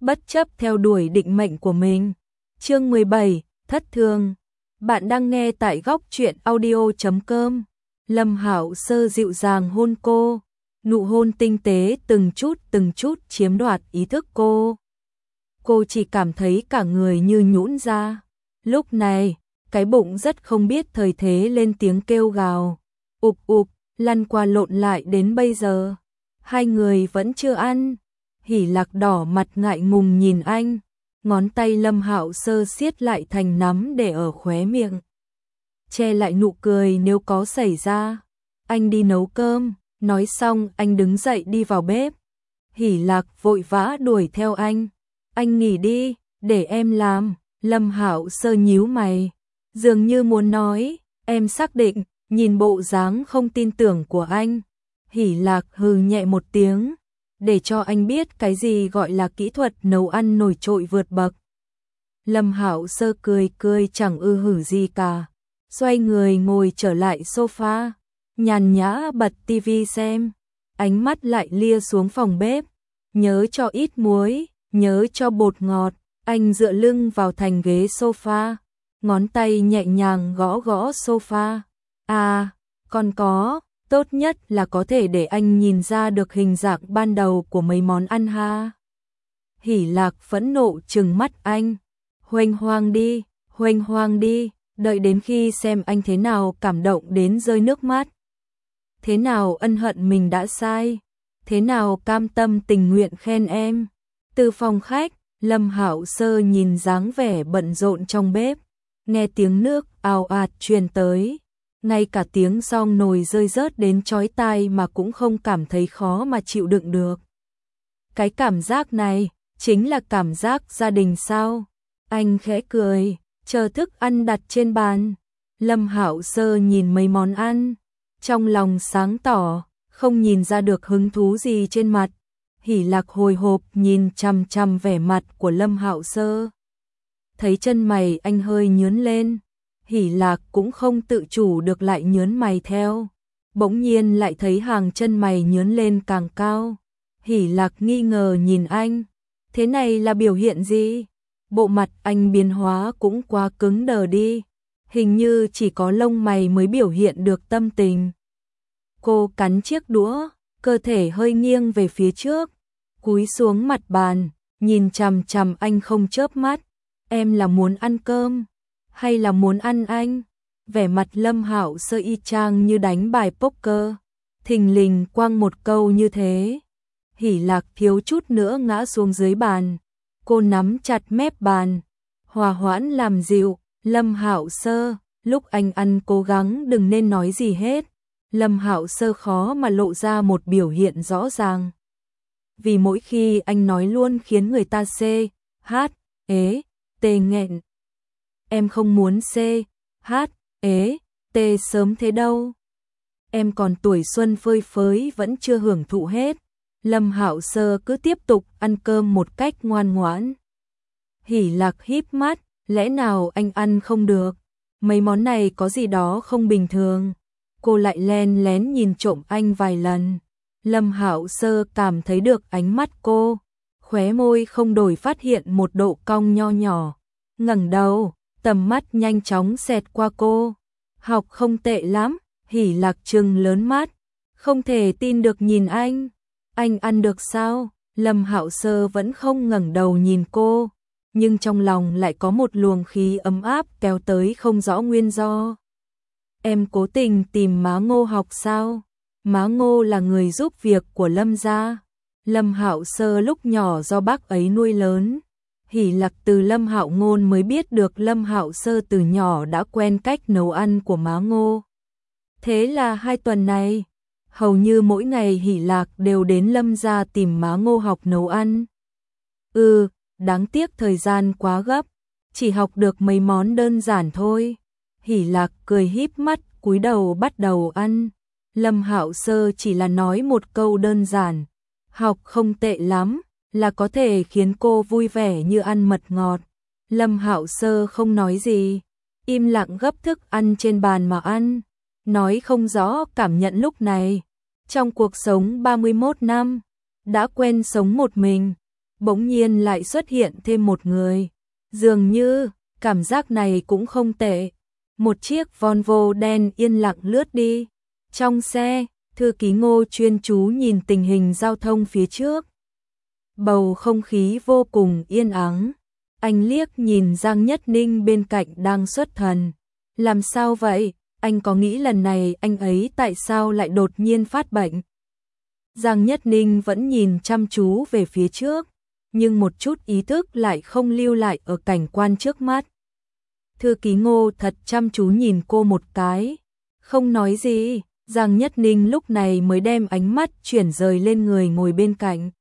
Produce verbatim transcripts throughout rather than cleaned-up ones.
bất chấp theo đuổi định mệnh của mình. Chương mười bảy, thất thường. Bạn đang nghe tại góc truyện audio chấm com. Lâm Hạo Sơ dịu dàng hôn cô, nụ hôn tinh tế từng chút từng chút chiếm đoạt ý thức cô. Cô chỉ cảm thấy cả người như nhũn ra. Lúc này, cái bụng rất không biết thời thế lên tiếng kêu gào. Ục ục, lăn qua lộn lại đến bây giờ. Hai người vẫn chưa ăn. Hỉ Lạc đỏ mặt ngại ngùng nhìn anh. Ngón tay Lâm Hạo Sơ siết lại thành nắm để ở khóe miệng, che lại nụ cười nếu có xảy ra. Anh đi nấu cơm. Nói xong anh đứng dậy đi vào bếp. Hỉ Lạc vội vã đuổi theo anh. Anh nghỉ đi, để em làm. Lâm Hạo Sơ nhíu mày, dường như muốn nói, em xác định. Nhìn bộ dáng không tin tưởng của anh, Hỉ Lạc hừ nhẹ một tiếng, để cho anh biết cái gì gọi là kỹ thuật nấu ăn nổi trội vượt bậc. Lâm Hạo Sơ cười cười chẳng ư hử gì cả, xoay người ngồi trở lại sofa, nhàn nhã bật tivi xem, ánh mắt lại lia xuống phòng bếp, nhớ cho ít muối, nhớ cho bột ngọt. Anh dựa lưng vào thành ghế sofa, ngón tay nhẹ nhàng gõ gõ sofa. À, còn có, tốt nhất là có thể để anh nhìn ra được hình dạng ban đầu của mấy món ăn ha. Hỉ Lạc phẫn nộ trừng mắt anh. Huênh hoang đi, huênh hoang đi, đợi đến khi xem anh thế nào cảm động đến rơi nước mắt. Thế nào ân hận mình đã sai, thế nào cam tâm tình nguyện khen em. Từ phòng khách, Lâm Hạo Sơ nhìn dáng vẻ bận rộn trong bếp, nghe tiếng nước ào ạt truyền tới. Ngay cả tiếng xong nồi rơi rớt đến chói tai mà cũng không cảm thấy khó mà chịu đựng được. Cái cảm giác này, chính là cảm giác gia đình sao? Anh khẽ cười, chờ thức ăn đặt trên bàn. Lâm Hạo Sơ nhìn mấy món ăn, trong lòng sáng tỏ, không nhìn ra được hứng thú gì trên mặt. Hỉ Lạc hồi hộp nhìn chằm chằm vẻ mặt của Lâm Hạo Sơ. Thấy chân mày anh hơi nhướng lên. Hỉ Lạc cũng không tự chủ được lại nhướng mày theo. Bỗng nhiên lại thấy hàng chân mày nhướng lên càng cao. Hỉ Lạc nghi ngờ nhìn anh. Thế này là biểu hiện gì? Bộ mặt anh biến hóa cũng quá cứng đờ đi. Hình như chỉ có lông mày mới biểu hiện được tâm tình. Cô cắn chiếc đũa, cơ thể hơi nghiêng về phía trước, cúi xuống mặt bàn, nhìn chằm chằm anh không chớp mắt. Em là muốn ăn cơm hay là muốn ăn anh? Vẻ mặt Lâm Hạo Sơ y chang như đánh bài poker, thình lình quăng một câu như thế. Hỉ Lạc thiếu chút nữa ngã xuống dưới bàn. Cô nắm chặt mép bàn, hòa hoãn làm dịu. Lâm Hạo Sơ, lúc anh ăn cố gắng đừng nên nói gì hết. Lâm Hạo Sơ khó mà lộ ra một biểu hiện rõ ràng, vì mỗi khi anh nói luôn khiến người ta xê, hát, ế, tê nghẹn. Em không muốn xê, hát, ế, tê sớm thế đâu. Em còn tuổi xuân phơi phới vẫn chưa hưởng thụ hết. Lâm Hạo Sơ cứ tiếp tục ăn cơm một cách ngoan ngoãn. Hỉ Lạc híp mắt, lẽ nào anh ăn không được? Mấy món này có gì đó không bình thường. Cô lại len lén nhìn trộm anh vài lần. Lâm Hạo Sơ cảm thấy được ánh mắt cô, khóe môi không đổi phát hiện một độ cong nho nhỏ. Ngẩng đầu, tầm mắt nhanh chóng xẹt qua cô. Học không tệ lắm. Hỉ Lạc trừng lớn mắt, không thể tin được nhìn anh. Anh ăn được sao? Lâm Hạo Sơ vẫn không ngẩng đầu nhìn cô, nhưng trong lòng lại có một luồng khí ấm áp kéo tới không rõ nguyên do. Em cố tình tìm má Ngô học sao? Má Ngô là người giúp việc của Lâm gia. Lâm Hạo Sơ lúc nhỏ do bác ấy nuôi lớn. Hỉ Lạc từ Lâm Hạo Ngôn mới biết được Lâm Hạo Sơ từ nhỏ đã quen cách nấu ăn của má Ngô. Thế là hai tuần này, hầu như mỗi ngày Hỉ Lạc đều đến Lâm gia tìm má Ngô học nấu ăn. Ừ, đáng tiếc thời gian quá gấp, chỉ học được mấy món đơn giản thôi. Hỉ Lạc cười híp mắt, cúi đầu bắt đầu ăn. Lâm Hạo Sơ chỉ là nói một câu đơn giản, học không tệ lắm, là có thể khiến cô vui vẻ như ăn mật ngọt. Lâm Hạo Sơ không nói gì, im lặng gấp thức ăn trên bàn mà ăn, nói không rõ cảm nhận lúc này. Trong cuộc sống ba mươi mốt năm, đã quen sống một mình, bỗng nhiên lại xuất hiện thêm một người. Dường như, cảm giác này cũng không tệ. Một chiếc Volvo đen yên lặng lướt đi. Trong xe, thư ký Ngô chuyên chú nhìn tình hình giao thông phía trước. Bầu không khí vô cùng yên ắng. Anh liếc nhìn Giang Nhất Ninh bên cạnh đang xuất thần. Làm sao vậy? Anh có nghĩ lần này anh ấy tại sao lại đột nhiên phát bệnh? Giang Nhất Ninh vẫn nhìn chăm chú về phía trước, nhưng một chút ý thức lại không lưu lại ở cảnh quan trước mắt. Thư ký Ngô thật chăm chú nhìn cô một cái, không nói gì. Giang Nhất Ninh lúc này mới đem ánh mắt chuyển rời lên người ngồi bên cạnh.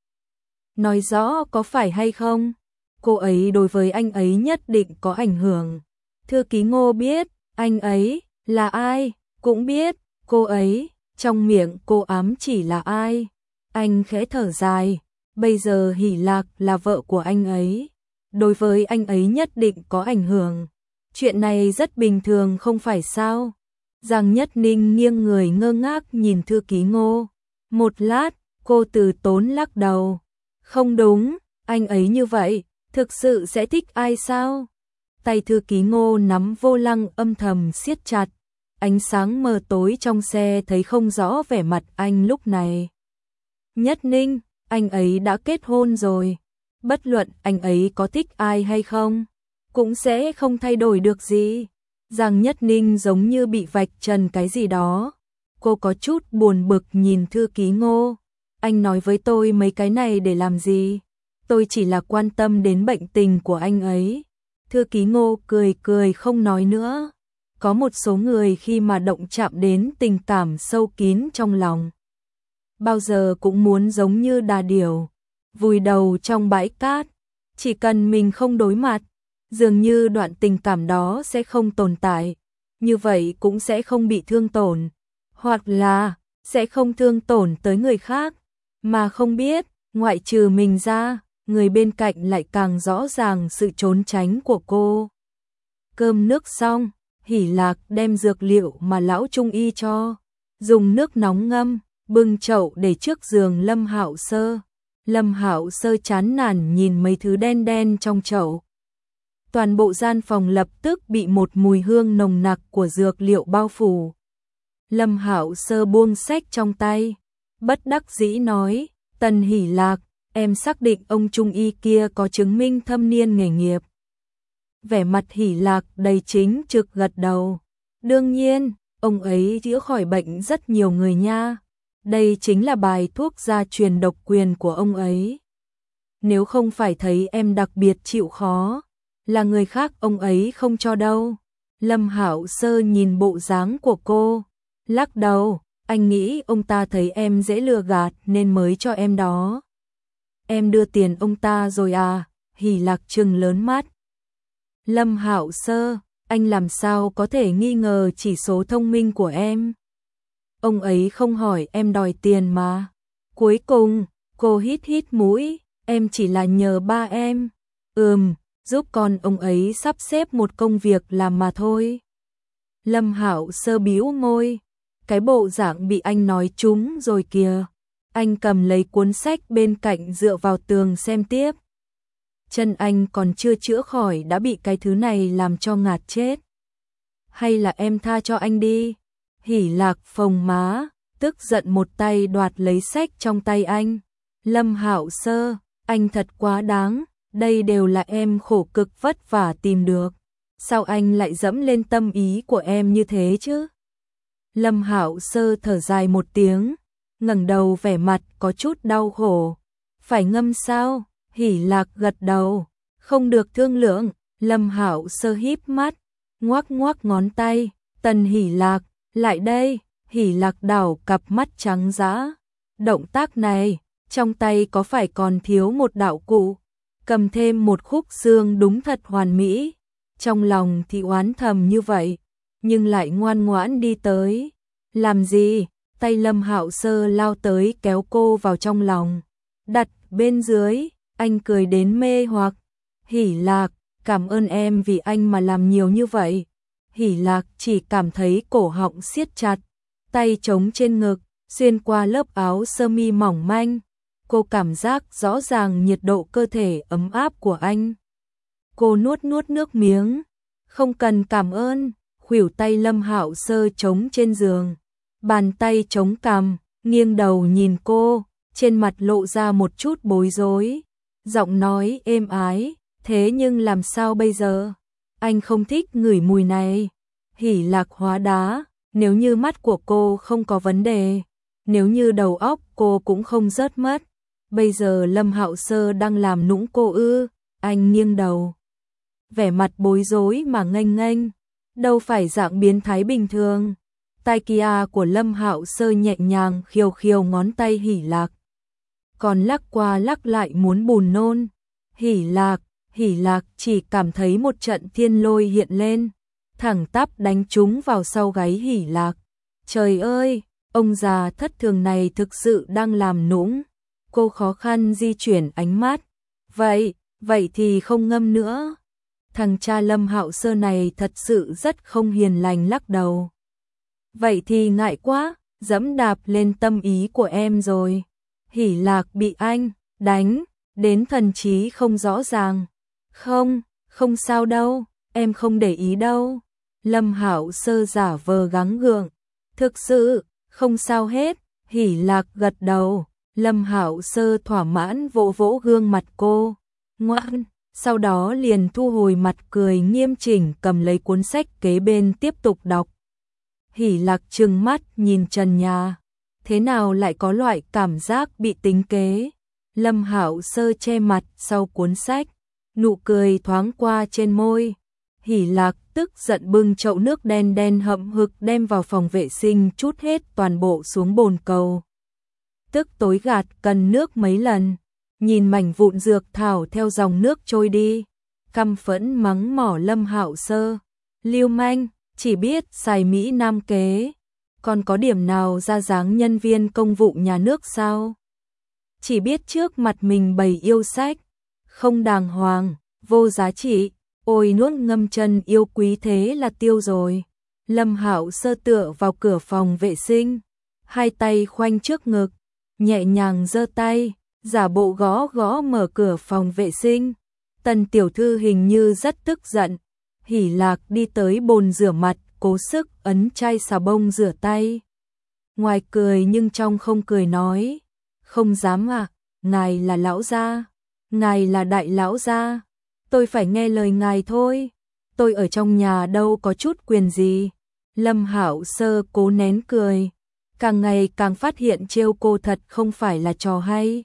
Nói rõ có phải hay không? Cô ấy đối với anh ấy nhất định có ảnh hưởng. Thư ký Ngô biết, anh ấy là ai, cũng biết, cô ấy, trong miệng cô ám chỉ là ai. Anh khẽ thở dài, bây giờ Hỷ Lạc là vợ của anh ấy. Đối với anh ấy nhất định có ảnh hưởng. Chuyện này rất bình thường không phải sao? Giang Nhất Ninh nghiêng người ngơ ngác nhìn thư ký Ngô. Một lát, cô từ tốn lắc đầu. Không đúng, anh ấy như vậy, thực sự sẽ thích ai sao? Tay thư ký Ngô nắm vô lăng âm thầm siết chặt. Ánh sáng mờ tối trong xe thấy không rõ vẻ mặt anh lúc này. Nhất Ninh, anh ấy đã kết hôn rồi. Bất luận anh ấy có thích ai hay không, cũng sẽ không thay đổi được gì. Giang Nhất Ninh giống như bị vạch trần cái gì đó. Cô có chút buồn bực nhìn thư ký Ngô. Anh nói với tôi mấy cái này để làm gì? Tôi chỉ là quan tâm đến bệnh tình của anh ấy. Thư ký Ngô cười cười không nói nữa. Có một số người khi mà động chạm đến tình cảm sâu kín trong lòng, bao giờ cũng muốn giống như đà điểu, vùi đầu trong bãi cát. Chỉ cần mình không đối mặt, dường như đoạn tình cảm đó sẽ không tồn tại. Như vậy cũng sẽ không bị thương tổn, hoặc là sẽ không thương tổn tới người khác. Mà không biết, ngoại trừ mình ra, người bên cạnh lại càng rõ ràng sự trốn tránh của cô. Cơm nước xong, Hỷ Lạc đem dược liệu mà lão trung y cho, dùng nước nóng ngâm, bưng chậu để trước giường Lâm Hạo Sơ. Lâm Hạo Sơ chán nản nhìn mấy thứ đen đen trong chậu. Toàn bộ gian phòng lập tức bị một mùi hương nồng nặc của dược liệu bao phủ. Lâm Hạo Sơ buông sách trong tay, bất đắc dĩ nói, Tần Hỷ Lạc, em xác định ông trung y kia có chứng minh thâm niên nghề nghiệp. Vẻ mặt Hỷ Lạc đầy chính trực gật đầu. Đương nhiên, ông ấy chữa khỏi bệnh rất nhiều người nha. Đây chính là bài thuốc gia truyền độc quyền của ông ấy. Nếu không phải thấy em đặc biệt chịu khó, là người khác ông ấy không cho đâu. Lâm Hạo Sơ nhìn bộ dáng của cô, lắc đầu, anh nghĩ ông ta thấy em dễ lừa gạt nên mới cho em đó. Em đưa tiền ông ta rồi à? Hỷ Lạc trừng lớn mắt. Lâm Hạo Sơ, anh làm sao có thể nghi ngờ chỉ số thông minh của em? Ông ấy không hỏi em đòi tiền mà. Cuối cùng, cô hít hít mũi, em chỉ là nhờ ba em. Ừm, giúp con ông ấy sắp xếp một công việc làm mà thôi. Lâm Hạo Sơ bĩu môi, cái bộ dạng bị anh nói trúng rồi kìa. Anh cầm lấy cuốn sách bên cạnh dựa vào tường xem tiếp. Chân anh còn chưa chữa khỏi đã bị cái thứ này làm cho ngạt chết. Hay là em tha cho anh đi? Hỷ Lạc phồng má, tức giận một tay đoạt lấy sách trong tay anh. Lâm Hạo Sơ, anh thật quá đáng, đây đều là em khổ cực vất vả tìm được. Sao anh lại dẫm lên tâm ý của em như thế chứ? Lâm Hạo Sơ thở dài một tiếng, ngẩng đầu vẻ mặt có chút đau khổ. Phải ngâm sao? Hỷ Lạc gật đầu, không được thương lượng. Lâm Hạo Sơ híp mắt, ngoắc ngoắc ngón tay, Tần Hỷ Lạc, lại đây. Hỷ Lạc đảo cặp mắt trắng dã. Động tác này, trong tay có phải còn thiếu một đạo cụ, cầm thêm một khúc xương đúng thật hoàn mỹ. Trong lòng thì oán thầm như vậy, nhưng lại ngoan ngoãn đi tới. Làm gì? Tay Lâm Hạo Sơ lao tới kéo cô vào trong lòng, đặt bên dưới. Anh cười đến mê hoặc. Hỷ Lạc, cảm ơn em vì anh mà làm nhiều như vậy. Hỷ Lạc chỉ cảm thấy cổ họng siết chặt, tay chống trên ngực, xuyên qua lớp áo sơ mi mỏng manh, Cô cảm giác rõ ràng nhiệt độ cơ thể ấm áp của anh. Cô nuốt nuốt nước miếng. Không cần cảm ơn. Khuỷu tay Lâm Hạo Sơ chống trên giường, bàn tay chống cằm, nghiêng đầu nhìn cô, trên mặt lộ ra một chút bối rối. Giọng nói êm ái, thế nhưng làm sao bây giờ? Anh không thích ngửi mùi này. Hỉ Lạc hóa đá, nếu như mắt của cô không có vấn đề, nếu như đầu óc cô cũng không rớt mất. Bây giờ Lâm Hạo Sơ đang làm nũng cô ư? Anh nghiêng đầu, vẻ mặt bối rối mà nghênh nghênh, đâu phải dạng biến thái bình thường. Tai kia của Lâm Hạo Sơ nhẹ nhàng khiêu khiêu ngón tay Hỉ Lạc, còn lắc qua lắc lại muốn buồn nôn. Hỉ Lạc, Hỉ Lạc chỉ cảm thấy một trận thiên lôi hiện lên, thẳng tắp đánh trúng vào sau gáy Hỉ Lạc. Trời ơi, ông già thất thường này thực sự đang làm nũng. Cô khó khăn di chuyển ánh mắt. Vậy, vậy thì không ngâm nữa. Thằng cha Lâm Hạo Sơ này thật sự rất không hiền lành, lắc đầu. Vậy thì ngại quá, dẫm đạp lên tâm ý của em rồi. Hỉ Lạc bị anh đánh đến thần trí không rõ ràng. Không, không sao đâu, em không để ý đâu. Lâm Hạo Sơ giả vờ gắng gượng. Thực sự, không sao hết. Hỉ Lạc gật đầu. Lâm Hạo Sơ thỏa mãn vỗ vỗ gương mặt cô. Ngoan, sau đó liền thu hồi mặt cười nghiêm chỉnh, cầm lấy cuốn sách kế bên tiếp tục đọc. Hỉ Lạc trừng mắt nhìn trần nhà. Thế nào lại có loại cảm giác bị tính kế? Lâm Hạo Sơ che mặt sau cuốn sách, nụ cười thoáng qua trên môi. Hỉ Lạc tức giận bưng chậu nước đen đen hậm hực đem vào phòng vệ sinh trút hết toàn bộ xuống bồn cầu. Tức tối gạt cần nước mấy lần, nhìn mảnh vụn dược thảo theo dòng nước trôi đi, căm phẫn mắng mỏ Lâm Hạo Sơ. Lưu manh, chỉ biết xài Mỹ Nam kế, còn có điểm nào ra dáng nhân viên công vụ nhà nước sao? Chỉ biết trước mặt mình bày yêu sách, không đàng hoàng, vô giá trị. Ôi nuốt ngâm chân yêu quý thế là tiêu rồi. Lâm Hạo Sơ tựa vào cửa phòng vệ sinh, hai tay khoanh trước ngực, nhẹ nhàng giơ tay, giả bộ gõ gõ mở cửa phòng vệ sinh. Tần tiểu thư hình như rất tức giận. Hỉ Lạc đi tới bồn rửa mặt, cố sức ấn chai xà bông rửa tay. Ngoài cười nhưng trong không cười nói, không dám à, ngài là lão gia, ngài là đại lão gia, tôi phải nghe lời ngài thôi, tôi ở trong nhà đâu có chút quyền gì. Lâm Hạo Sơ cố nén cười, càng ngày càng phát hiện trêu cô thật không phải là trò hay.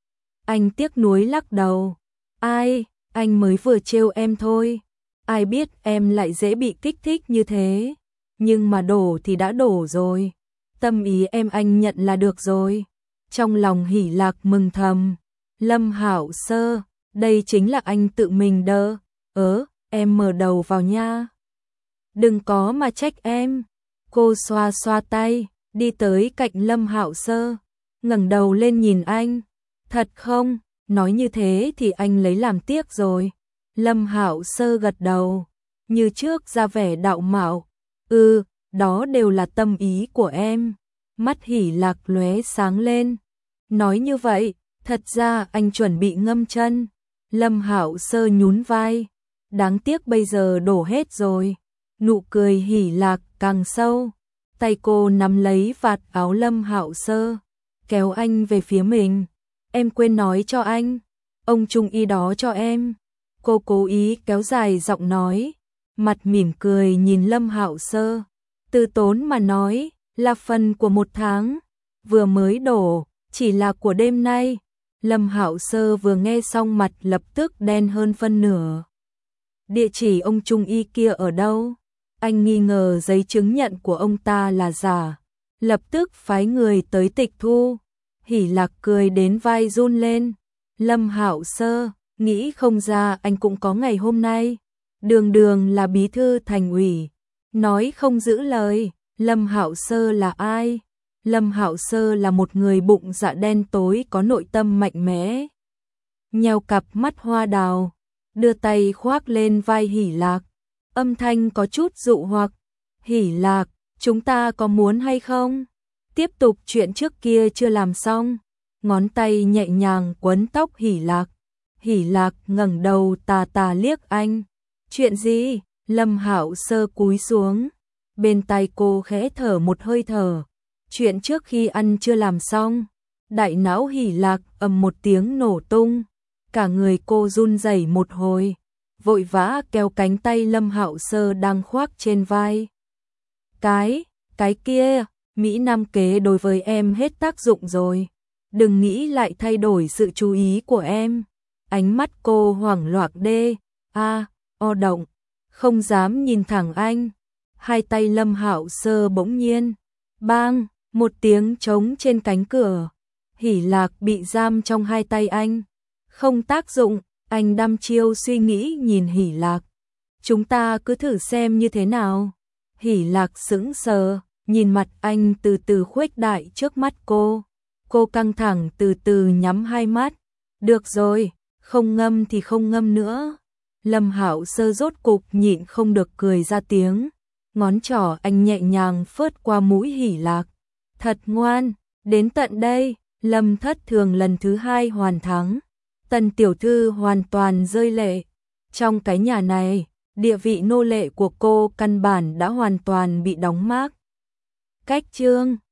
Anh tiếc nuối lắc đầu, ai, anh mới vừa trêu em thôi, ai biết em lại dễ bị kích thích như thế, nhưng mà đổ thì đã đổ rồi, tâm ý em anh nhận là được rồi. Trong lòng Hỉ Lạc mừng thầm, Lâm Hạo Sơ, đây chính là anh tự mình đơ, ớ, em mở đầu vào nha. Đừng có mà trách em. Cô xoa xoa tay, đi tới cạnh Lâm Hạo Sơ, ngẩng đầu lên nhìn anh. Thật không? Nói như thế thì anh lấy làm tiếc rồi. Lâm Hạo Sơ gật đầu, như trước ra vẻ đạo mạo. Ừ, đó đều là tâm ý của em. Mắt Hỉ Lạc lóe sáng lên. Nói như vậy, thật ra anh chuẩn bị ngâm chân. Lâm Hạo Sơ nhún vai. Đáng tiếc bây giờ đổ hết rồi. Nụ cười Hỉ Lạc càng sâu. Tay cô nắm lấy vạt áo Lâm Hạo Sơ, kéo anh về phía mình. Em quên nói cho anh, ông trung y đó cho em. Cô cố ý kéo dài giọng nói, mặt mỉm cười nhìn Lâm Hạo Sơ. Từ tốn mà nói, là phần của một tháng, vừa mới đổ, chỉ là của đêm nay. Lâm Hạo Sơ vừa nghe xong mặt lập tức đen hơn phân nửa. Địa chỉ ông trung y kia ở đâu? Anh nghi ngờ giấy chứng nhận của ông ta là giả, lập tức phái người tới tịch thu. Hỉ Lạc cười đến vai run lên. Lâm Hạo Sơ, nghĩ không ra anh cũng có ngày hôm nay. Đường đường là bí thư thành ủy, nói không giữ lời. Lâm Hạo Sơ là ai? Lâm Hạo Sơ là một người bụng dạ đen tối có nội tâm mạnh mẽ. Nheo cặp mắt hoa đào, đưa tay khoác lên vai Hỉ Lạc, âm thanh có chút dụ hoặc. Hỉ Lạc, chúng ta có muốn hay không? Tiếp tục chuyện trước kia chưa làm xong. ngón tay nhẹ nhàng quấn tóc Hỷ Lạc. Hỷ Lạc ngẩng đầu tà tà liếc anh. Chuyện gì? Lâm Hạo Sơ cúi xuống, bên tai cô khẽ thở một hơi thở. Chuyện trước khi ăn chưa làm xong. Đại não Hỷ Lạc ầm một tiếng nổ tung, cả người cô run rẩy một hồi, vội vã kéo cánh tay Lâm Hạo Sơ đang khoác trên vai. Cái, cái kia, Mỹ Nam kế đối với em hết tác dụng rồi. Đừng nghĩ lại thay đổi sự chú ý của em. Ánh mắt cô hoảng loạn đê, a, o động, không dám nhìn thẳng anh. Hai tay Lâm Hạo Sơ bỗng nhiên, bang, một tiếng trống trên cánh cửa. Hỷ Lạc bị giam trong hai tay anh. Không tác dụng, anh đăm chiêu suy nghĩ nhìn Hỷ Lạc. Chúng ta cứ thử xem như thế nào. Hỷ Lạc sững sờ, nhìn mặt anh từ từ khuếch đại trước mắt cô. Cô căng thẳng từ từ nhắm hai mắt. Được rồi, không ngâm thì không ngâm nữa. Lâm Hạo Sơ rốt cục nhịn không được cười ra tiếng. Ngón trỏ anh nhẹ nhàng phớt qua mũi Hỷ Lạc. Thật ngoan, đến tận đây, Lâm Thất Thường lần thứ hai hoàn thắng. Tần tiểu thư hoàn toàn rơi lệ. Trong cái nhà này, địa vị nô lệ của cô căn bản đã hoàn toàn bị đóng mác. Cách chương